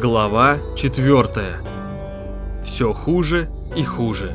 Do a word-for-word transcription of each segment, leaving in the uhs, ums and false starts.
Глава четвертая. Все хуже и хуже.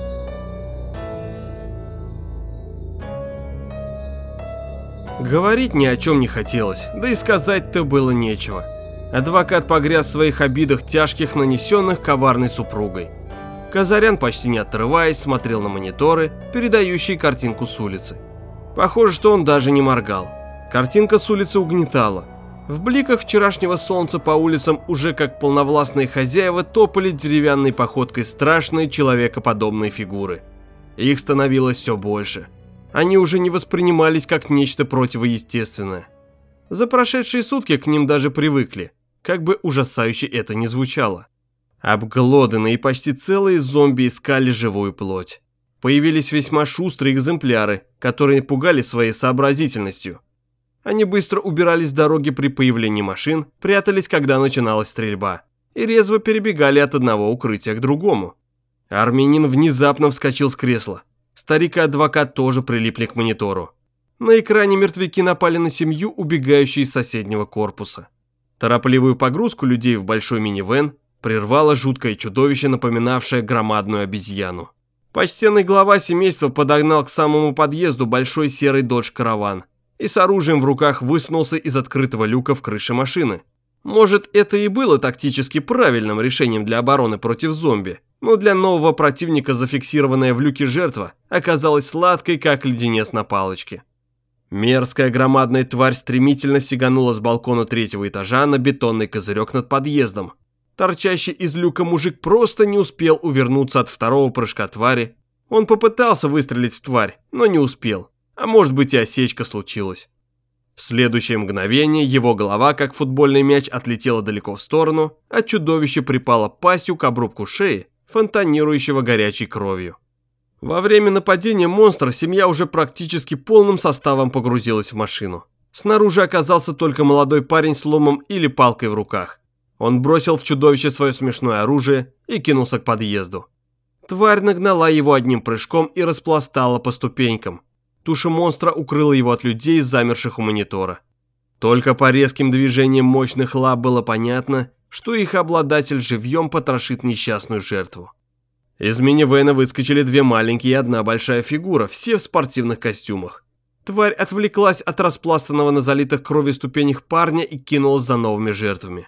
Говорить ни о чем не хотелось, да и сказать-то было нечего. Адвокат погряз в своих обидах тяжких, нанесенных коварной супругой. Казарян, почти не отрываясь, смотрел на мониторы, передающие картинку с улицы. Похоже, что он даже не моргал. Картинка с улицы угнетала. В бликах вчерашнего солнца по улицам уже как полновластные хозяева топали деревянной походкой страшные человекоподобные фигуры. Их становилось все больше. Они уже не воспринимались как нечто противоестественное. За прошедшие сутки к ним даже привыкли, как бы ужасающе это ни звучало. Обглоданные и почти целые зомби искали живую плоть. Появились весьма шустрые экземпляры, которые пугали своей сообразительностью. Они быстро убирались с дороги при появлении машин, прятались, когда начиналась стрельба, и резво перебегали от одного укрытия к другому. Армянин внезапно вскочил с кресла. Старик и адвокат тоже прилипли к монитору. На экране мертвяки напали на семью, убегающую из соседнего корпуса. Торопливую погрузку людей в большой минивэн прервало жуткое чудовище, напоминавшее громадную обезьяну. Почтенный глава семейства подогнал к самому подъезду большой серый додж-караван и с оружием в руках высунулся из открытого люка в крыше машины. Может, это и было тактически правильным решением для обороны против зомби, но для нового противника зафиксированная в люке жертва оказалась сладкой, как леденец на палочке. Мерзкая громадная тварь стремительно сиганула с балкона третьего этажа на бетонный козырек над подъездом. Торчащий из люка мужик просто не успел увернуться от второго прыжка твари. Он попытался выстрелить в тварь, но не успел. А может быть, и осечка случилась. В следующее мгновение его голова, как футбольный мяч, отлетела далеко в сторону, а чудовище припало пастью к обрубку шеи, фонтанирующего горячей кровью. Во время нападения монстра семья уже практически полным составом погрузилась в машину. Снаружи оказался только молодой парень с ломом или палкой в руках. Он бросил в чудовище свое смешное оружие и кинулся к подъезду. Тварь нагнала его одним прыжком и распластала по ступенькам. Туша монстра укрыла его от людей, замерших у монитора. Только по резким движениям мощных лап было понятно, что их обладатель живьем потрошит несчастную жертву. Из минивэна выскочили две маленькие и одна большая фигура, все в спортивных костюмах. Тварь отвлеклась от распластанного на залитых кровью ступенях парня и кинулась за новыми жертвами.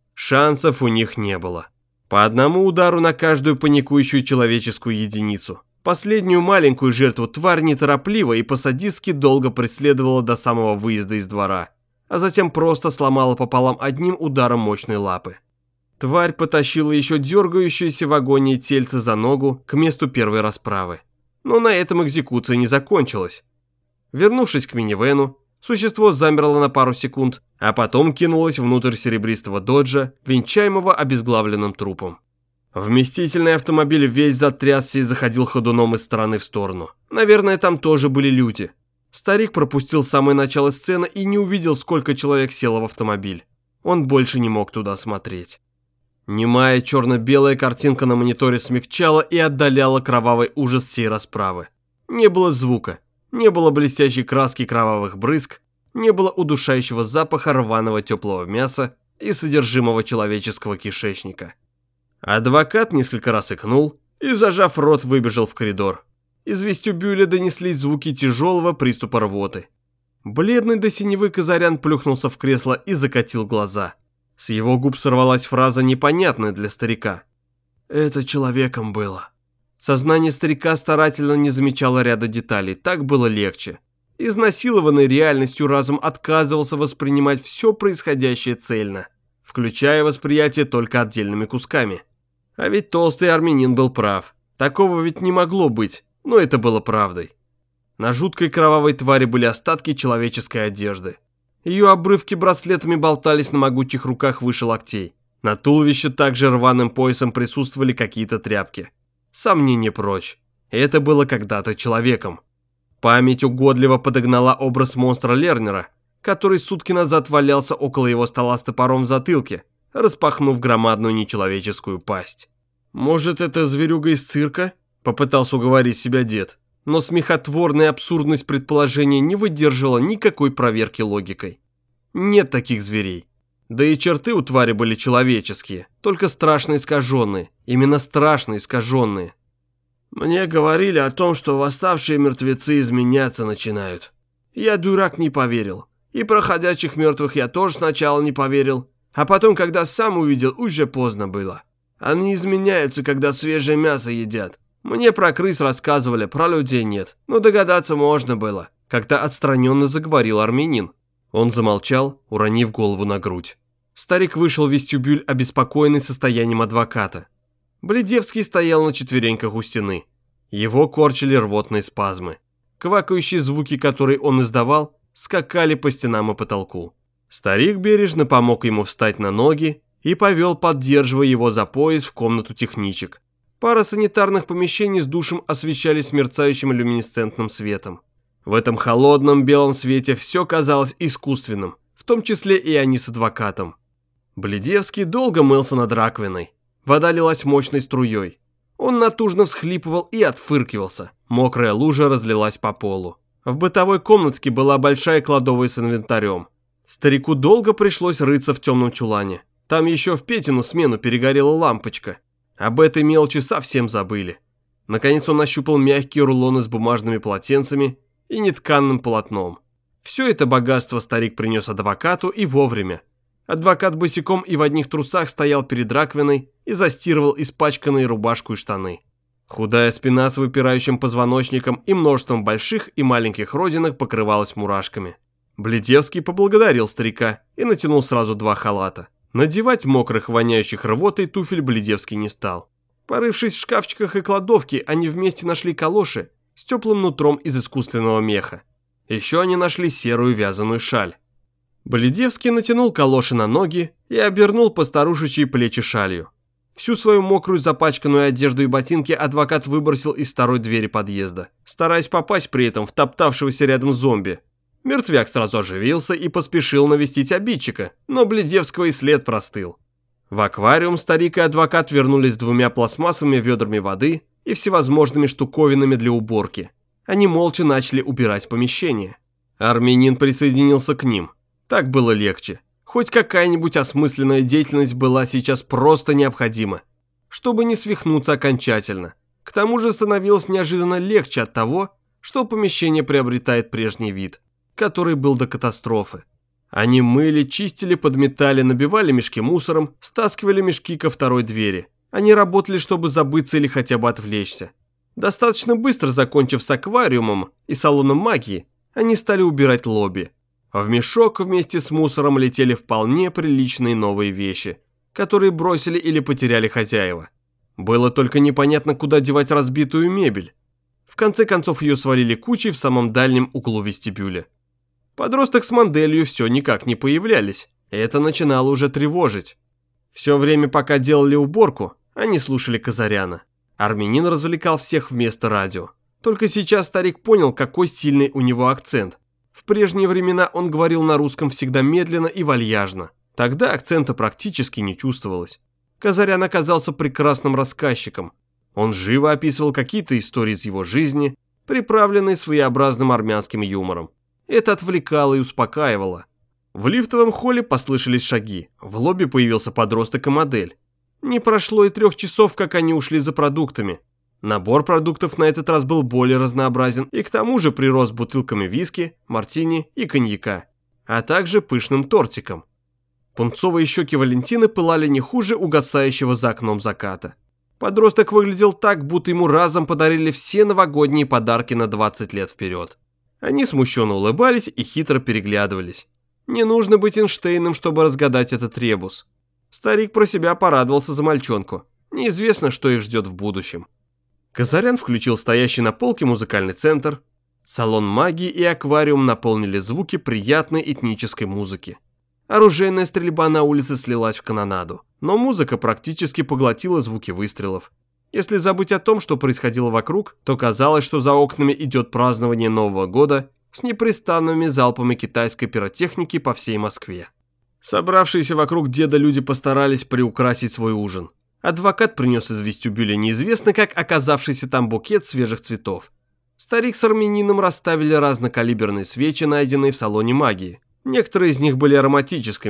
Шансов у них не было. По одному удару на каждую паникующую человеческую единицу. Последнюю маленькую жертву тварь неторопливо и по-садистски долго преследовала до самого выезда из двора, а затем просто сломала пополам одним ударом мощной лапы. Тварь потащила еще дергающееся в агонии тельце за ногу к месту первой расправы. Но на этом экзекуция не закончилась. Вернувшись к минивэну, существо замерло на пару секунд, а потом кинулось внутрь серебристого доджа, венчаемого обезглавленным трупом. Вместительный автомобиль весь затрясся и заходил ходуном из стороны в сторону. Наверное, там тоже были люди. Старик пропустил самое начало сцены и не увидел, сколько человек село в автомобиль. Он больше не мог туда смотреть. Немая черно-белая картинка на мониторе смягчала и отдаляла кровавый ужас всей расправы. Не было звука, не было блестящей краски кровавых брызг, не было удушающего запаха рваного теплого мяса и содержимого человеческого кишечника. Адвокат несколько раз икнул и, зажав рот, выбежал в коридор. Из вестибюля донеслись звуки тяжелого приступа рвоты. Бледный до синевы Казарян плюхнулся в кресло и закатил глаза. С его губ сорвалась фраза, непонятная для старика. «Это человеком было». Сознание старика старательно не замечало ряда деталей, так было легче. Изнасилованный реальностью разум отказывался воспринимать все происходящее цельно, включая восприятие только отдельными кусками. А ведь толстый армянин был прав. Такого ведь не могло быть, но это было правдой. На жуткой кровавой твари были остатки человеческой одежды. Ее обрывки браслетами болтались на могучих руках выше локтей. На туловище также рваным поясом присутствовали какие-то тряпки. Сомнение прочь. Это было когда-то человеком. Память угодливо подогнала образ монстра Лернера, который сутки назад валялся около его стола с топором в затылке, распахнув громадную нечеловеческую пасть. «Может, это зверюга из цирка?» – попытался уговорить себя дед. Но смехотворная абсурдность предположения не выдержала никакой проверки логикой. Нет таких зверей. Да и черты у твари были человеческие, только страшно искаженные, именно страшно искаженные. Мне говорили о том, что восставшие мертвецы изменяться начинают. Я, дурак, не поверил. И про ходячих мертвых я тоже сначала не поверил, а потом, когда сам увидел, уже поздно было. Они изменяются, когда свежее мясо едят. Мне про крыс рассказывали, про людей нет, но догадаться можно было. Как-то отстраненно заговорил армянин. Он замолчал, уронив голову на грудь. Старик вышел в вестибюль, обеспокоенный состоянием адвоката. Бледевский стоял на четвереньках у стены. Его корчили рвотные спазмы. Квакающие звуки, которые он издавал, скакали по стенам и потолку. Старик бережно помог ему встать на ноги и повел, поддерживая его за пояс, в комнату техничек. Пара санитарных помещений с душем освещались мерцающим люминесцентным светом. В этом холодном белом свете все казалось искусственным, в том числе и они с адвокатом. Бледевский долго мылся над раковиной. Вода лилась мощной струей. Он натужно всхлипывал и отфыркивался. Мокрая лужа разлилась по полу. В бытовой комнатке была большая кладовая с инвентарем. Старику долго пришлось рыться в темном чулане. Там еще в Петину смену перегорела лампочка. Об этой мелочи совсем забыли. Наконец он нащупал мягкие рулоны с бумажными полотенцами и нетканным полотном. Все это богатство старик принес адвокату и вовремя. Адвокат босиком и в одних трусах стоял перед раковиной и застирывал испачканные рубашку и штаны. Худая спина с выпирающим позвоночником и множеством больших и маленьких родинок покрывалась мурашками. Бледевский поблагодарил старика и натянул сразу два халата. Надевать мокрых, воняющих рвотой туфель Бледевский не стал. Порывшись в шкафчиках и кладовке, они вместе нашли калоши с теплым нутром из искусственного меха. Еще они нашли серую вязаную шаль. Бледевский натянул калоши на ноги и обернул постарушечьи плечи шалью. Всю свою мокрую запачканную одежду и ботинки адвокат выбросил из второй двери подъезда, стараясь попасть при этом в топтавшегося рядом зомби. Мертвяк сразу оживился и поспешил навестить обидчика, но Бледевского и след простыл. В аквариум старик и адвокат вернулись с двумя пластмассовыми ведрами воды и всевозможными штуковинами для уборки. Они молча начали убирать помещение. Армянин присоединился к ним. Так было легче. Хоть какая-нибудь осмысленная деятельность была сейчас просто необходима, чтобы не свихнуться окончательно. К тому же становилось неожиданно легче от того, что помещение приобретает прежний вид, который был до катастрофы. Они мыли, чистили, подметали, набивали мешки мусором, стаскивали мешки ко второй двери. Они работали, чтобы забыться или хотя бы отвлечься. Достаточно быстро закончив с аквариумом и салоном магии, они стали убирать лобби. В мешок вместе с мусором летели вполне приличные новые вещи, которые бросили или потеряли хозяева. Было только непонятно, куда девать разбитую мебель. В конце концов ее свалили кучей в самом дальнем углу вестибюля. Подросток с Манделью все никак не появлялись, и это начинало уже тревожить. Все время, пока делали уборку, они слушали Казаряна. Армянин развлекал всех вместо радио. Только сейчас старик понял, какой сильный у него акцент. В прежние времена он говорил на русском всегда медленно и вальяжно. Тогда акцента практически не чувствовалось. Казарян оказался прекрасным рассказчиком. Он живо описывал какие-то истории из его жизни, приправленные своеобразным армянским юмором. Это отвлекало и успокаивало. В лифтовом холле послышались шаги. В лобби появился подросток и модель. Не прошло и трех часов, как они ушли за продуктами. Набор продуктов на этот раз был более разнообразен и к тому же прирос бутылками виски, мартини и коньяка, а также пышным тортиком. Пунцовые щеки Валентины пылали не хуже угасающего за окном заката. Подросток выглядел так, будто ему разом подарили все новогодние подарки на двадцать лет вперед. Они смущенно улыбались и хитро переглядывались. Не нужно быть Эйнштейном, чтобы разгадать этот ребус. Старик про себя порадовался за мальчонку. Неизвестно, что их ждет в будущем. Казарян включил стоящий на полке музыкальный центр. Салон магии и аквариум наполнили звуки приятной этнической музыки. Оружейная стрельба на улице слилась в канонаду, но музыка практически поглотила звуки выстрелов. Если забыть о том, что происходило вокруг, то казалось, что за окнами идет празднование Нового года с непрестанными залпами китайской пиротехники по всей Москве. Собравшиеся вокруг деда люди постарались приукрасить свой ужин. Адвокат принес из вестибюля неизвестно как оказавшийся там букет свежих цветов. Старик с армянином расставили разнокалиберные свечи, найденные в салоне магии. Некоторые из них были ароматическими,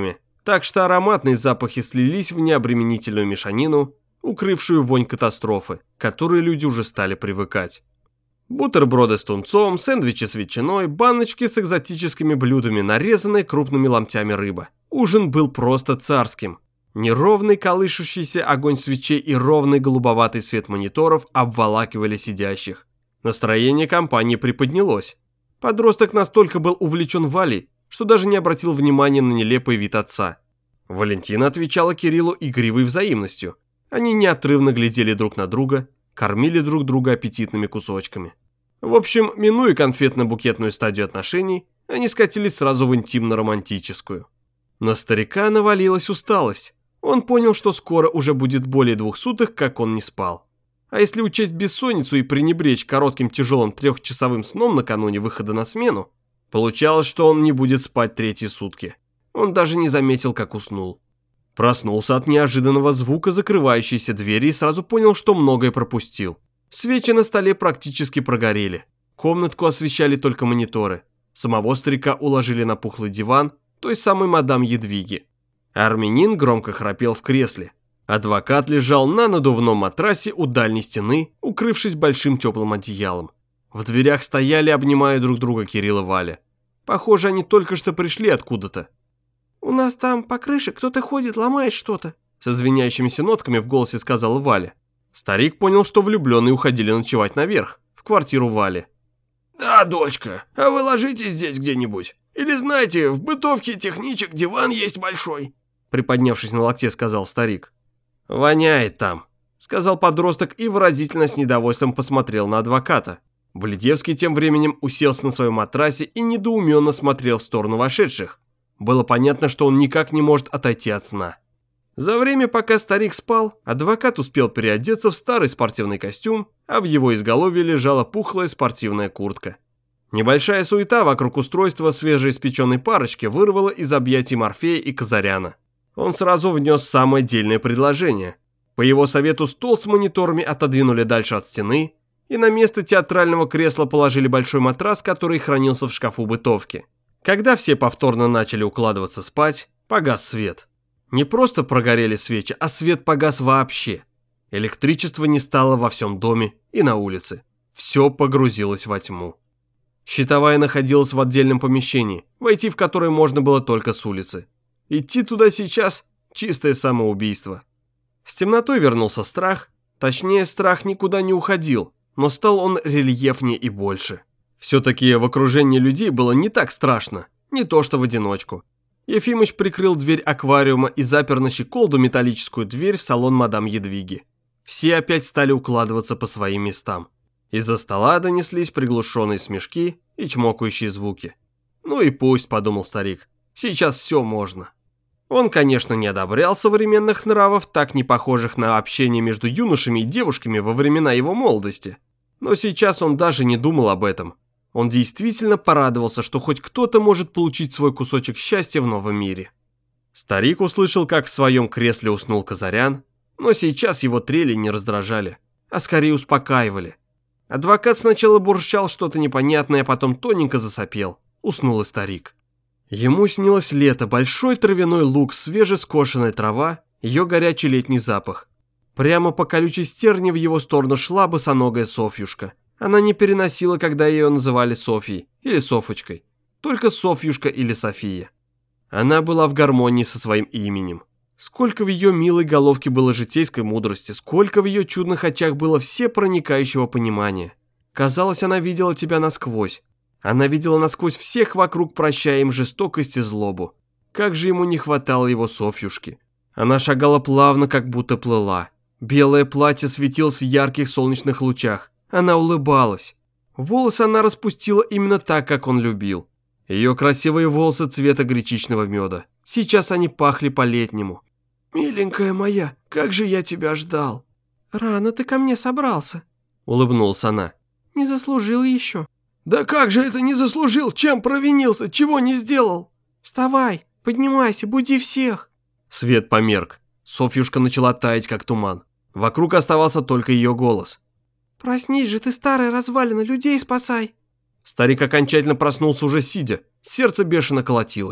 Так что ароматные запахи слились в необременительную мешанину, укрывшую вонь катастрофы, к которой люди уже стали привыкать. Бутерброды с тунцом, сэндвичи с ветчиной, баночки с экзотическими блюдами, нарезанные крупными ломтями рыба. Ужин был просто царским. Неровный колышущийся огонь свечей и ровный голубоватый свет мониторов обволакивали сидящих. Настроение компании приподнялось. Подросток настолько был увлечен Валей, что даже не обратил внимания на нелепый вид отца. Валентина отвечала Кириллу игривой взаимностью. Они неотрывно глядели друг на друга, кормили друг друга аппетитными кусочками. В общем, минуя конфетно-букетную стадию отношений, они скатились сразу в интимно-романтическую. На старика навалилась усталость. Он понял, что скоро уже будет более двух суток, как он не спал. А если учесть бессонницу и пренебречь коротким тяжелым трехчасовым сном накануне выхода на смену, получалось, что он не будет спать третьи сутки. Он даже не заметил, как уснул. Проснулся от неожиданного звука закрывающейся двери и сразу понял, что многое пропустил. Свечи на столе практически прогорели. Комнатку освещали только мониторы. Самого старика уложили на пухлый диван той самой мадам Едвиги. Армянин громко храпел в кресле. Адвокат лежал на надувном матрасе у дальней стены, укрывшись большим теплым одеялом. В дверях стояли, обнимая друг друга, Кирилл и Валя. Похоже, они только что пришли откуда-то. «У нас там по крыше кто-то ходит, ломает что-то», со звенящимися нотками в голосе сказала Валя. Старик понял, что влюбленные уходили ночевать наверх, в квартиру Вали. «Да, дочка, а вы ложитесь здесь где-нибудь? Или знаете, в бытовке техничек диван есть большой», приподнявшись на локте, сказал старик. «Воняет там», сказал подросток и выразительно с недовольством посмотрел на адвоката. Бледевский тем временем уселся на своем матрасе и недоуменно смотрел в сторону вошедших. Было понятно, что он никак не может отойти от сна. За время, пока старик спал, адвокат успел переодеться в старый спортивный костюм, а в его изголовье лежала пухлая спортивная куртка. Небольшая суета вокруг устройства свежеиспеченной парочки вырвала из объятий Морфея и Казаряна. Он сразу внес самое дельное предложение. По его совету стол с мониторами отодвинули дальше от стены, и на место театрального кресла положили большой матрас, который хранился в шкафу бытовки. Когда все повторно начали укладываться спать, погас свет. Не просто прогорели свечи, а свет погас вообще. Электричества не стало во всем доме и на улице. Все погрузилось во тьму. Щитовая находилась в отдельном помещении, войти в которое можно было только с улицы. Идти туда сейчас – чистое самоубийство. С темнотой вернулся страх, точнее, страх никуда не уходил, но стал он рельефнее и больше. Все-таки в окружении людей было не так страшно, не то что в одиночку. Ефимыч прикрыл дверь аквариума и запер на щеколду металлическую дверь в салон мадам Едвиги. Все опять стали укладываться по своим местам. Из-за стола донеслись приглушенные смешки и чмокающие звуки. «Ну и пусть», — подумал старик, — «сейчас все можно». Он, конечно, не одобрял современных нравов, так не похожих на общение между юношами и девушками во времена его молодости. Но сейчас он даже не думал об этом. Он действительно порадовался, что хоть кто-то может получить свой кусочек счастья в новом мире. Старик услышал, как в своем кресле уснул Казарян, но сейчас его трели не раздражали, а скорее успокаивали. Адвокат сначала бурчал что-то непонятное, а потом тоненько засопел. Уснул и старик. Ему снилось лето, большой травяной луг, свежескошенная трава, ее горячий летний запах. Прямо по колючей стерне в его сторону шла босоногая Софьюшка. Она не переносила, когда ее называли Софьей или Софочкой, только Софьюшка или София. Она была в гармонии со своим именем. Сколько в ее милой головке было житейской мудрости, сколько в ее чудных очах было всепроникающего понимания. Казалось, она видела тебя насквозь. Она видела насквозь всех вокруг, прощая им жестокость и злобу. Как же ему не хватало его Софьюшки. Она шагала плавно, как будто плыла. Белое платье светилось в ярких солнечных лучах. Она улыбалась. Волосы она распустила именно так, как он любил. Ее красивые волосы цвета гречичного меда. Сейчас они пахли по-летнему. «Миленькая моя, как же я тебя ждал!» «Рано ты ко мне собрался», — улыбнулась она. «Не заслужил еще». «Да как же это не заслужил? Чем провинился? Чего не сделал?» «Вставай, поднимайся, буди всех». Свет померк. Софьюшка начала таять, как туман. Вокруг оставался только ее голос. «Проснись же ты, старая развалина, людей спасай!» Старик окончательно проснулся уже сидя, сердце бешено колотилось.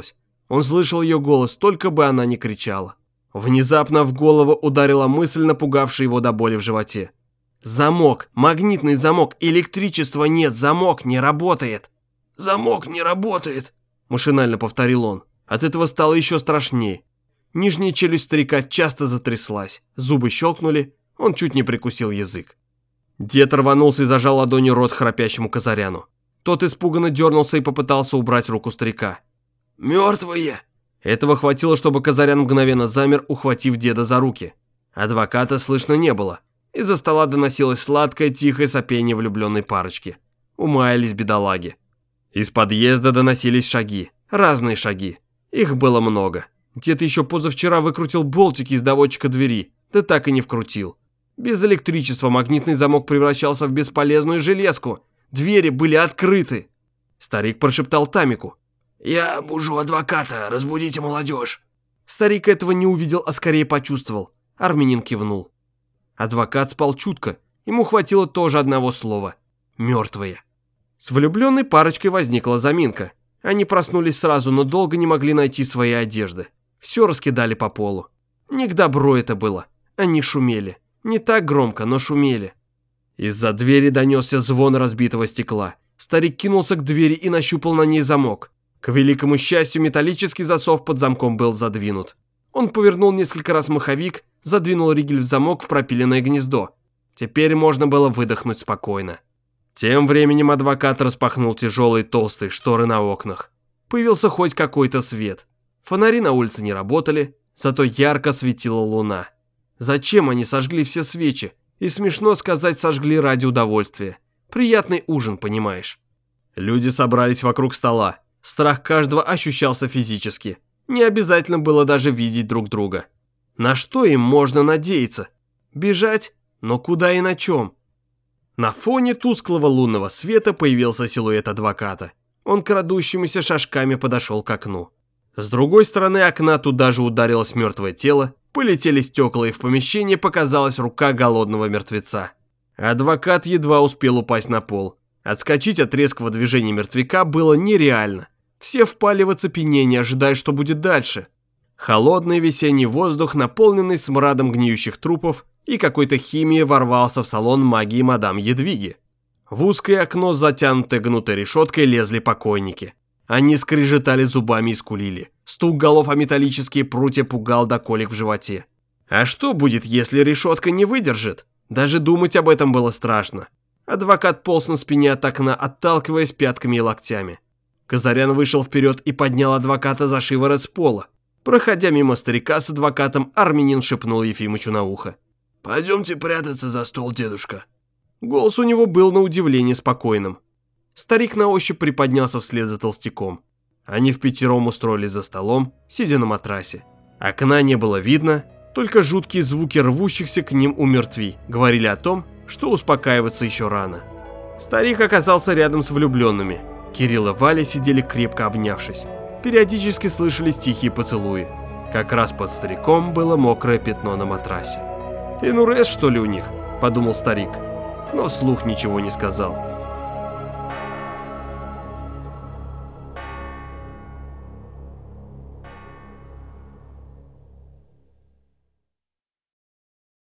Он слышал ее голос, только бы она не кричала. Внезапно в голову ударила мысль, напугавшая его до боли в животе. «Замок! Магнитный замок! Электричества нет! Замок не работает!» «Замок не работает!» – машинально повторил он. От этого стало еще страшнее. Нижняя челюсть старика часто затряслась, зубы щелкнули, он чуть не прикусил язык. Дед рванулся и зажал ладонью рот храпящему Казаряну. Тот испуганно дернулся и попытался убрать руку старика. «Мертвые!» Этого хватило, чтобы Казарян мгновенно замер, ухватив деда за руки. Адвоката слышно не было. Из-за стола доносилось сладкое, тихое сопение влюбленной парочки. Умаялись бедолаги. Из подъезда доносились шаги. Разные шаги. Их было много. Дед еще позавчера выкрутил болтики из доводчика двери, да так и не вкрутил. Без электричества магнитный замок превращался в бесполезную железку. Двери были открыты. Старик прошептал Тамику. «Я бужу адвоката, разбудите молодежь». Старик этого не увидел, а скорее почувствовал. Армянин кивнул. Адвокат спал чутко. Ему хватило тоже одного слова. Мертвые. С влюбленной парочкой возникла заминка. Они проснулись сразу, но долго не могли найти свои одежды. Все раскидали по полу. Не к добру это было. Они шумели. Не так громко, но шумели. Из-за двери донесся звон разбитого стекла. Старик кинулся к двери и нащупал на ней замок. К великому счастью, металлический засов под замком был задвинут. Он повернул несколько раз маховик, задвинул ригель в замок в пропиленное гнездо. Теперь можно было выдохнуть спокойно. Тем временем адвокат распахнул тяжелые толстые шторы на окнах. Появился хоть какой-то свет. Фонари на улице не работали, зато ярко светила луна. Зачем они сожгли все свечи? И смешно сказать, сожгли ради удовольствия. Приятный ужин, понимаешь. Люди собрались вокруг стола. Страх каждого ощущался физически. Не обязательно было даже видеть друг друга. На что им можно надеяться? Бежать? Но куда и на чем? На фоне тусклого лунного света появился силуэт адвоката. Он крадущимися шажками подошел к окну. С другой стороны окна туда же ударилось мертвое тело, полетели стекла, и в помещении показалась рука голодного мертвеца. Адвокат едва успел упасть на пол. Отскочить от резкого движения мертвяка было нереально. Все впали в оцепенение, ожидая, что будет дальше. Холодный весенний воздух, наполненный смрадом гниющих трупов и какой-то химии, ворвался в салон магии мадам Едвиги. В узкое окно, затянутое гнутой решеткой, лезли покойники. Они скрежетали зубами и скулили. Стук голов о металлические прутья пугал до колик в животе. А что будет, если решетка не выдержит? Даже думать об этом было страшно. Адвокат полз на спине от окна, отталкиваясь пятками и локтями. Казарян вышел вперед и поднял адвоката за шиворот с пола. Проходя мимо старика с адвокатом, армянин шепнул Ефимычу на ухо. «Пойдемте прятаться за стол, дедушка». Голос у него был на удивление спокойным. Старик на ощупь приподнялся вслед за толстяком. Они впятером устроились за столом, сидя на матрасе. Окна не было видно, только жуткие звуки рвущихся к ним умертвий говорили о том, что успокаиваться еще рано. Старик оказался рядом с влюбленными. Кирилл и Валя сидели крепко обнявшись. Периодически слышались тихие поцелуи. Как раз под стариком было мокрое пятно на матрасе. «Энурез, что ли, у них?» – подумал старик, но вслух ничего не сказал.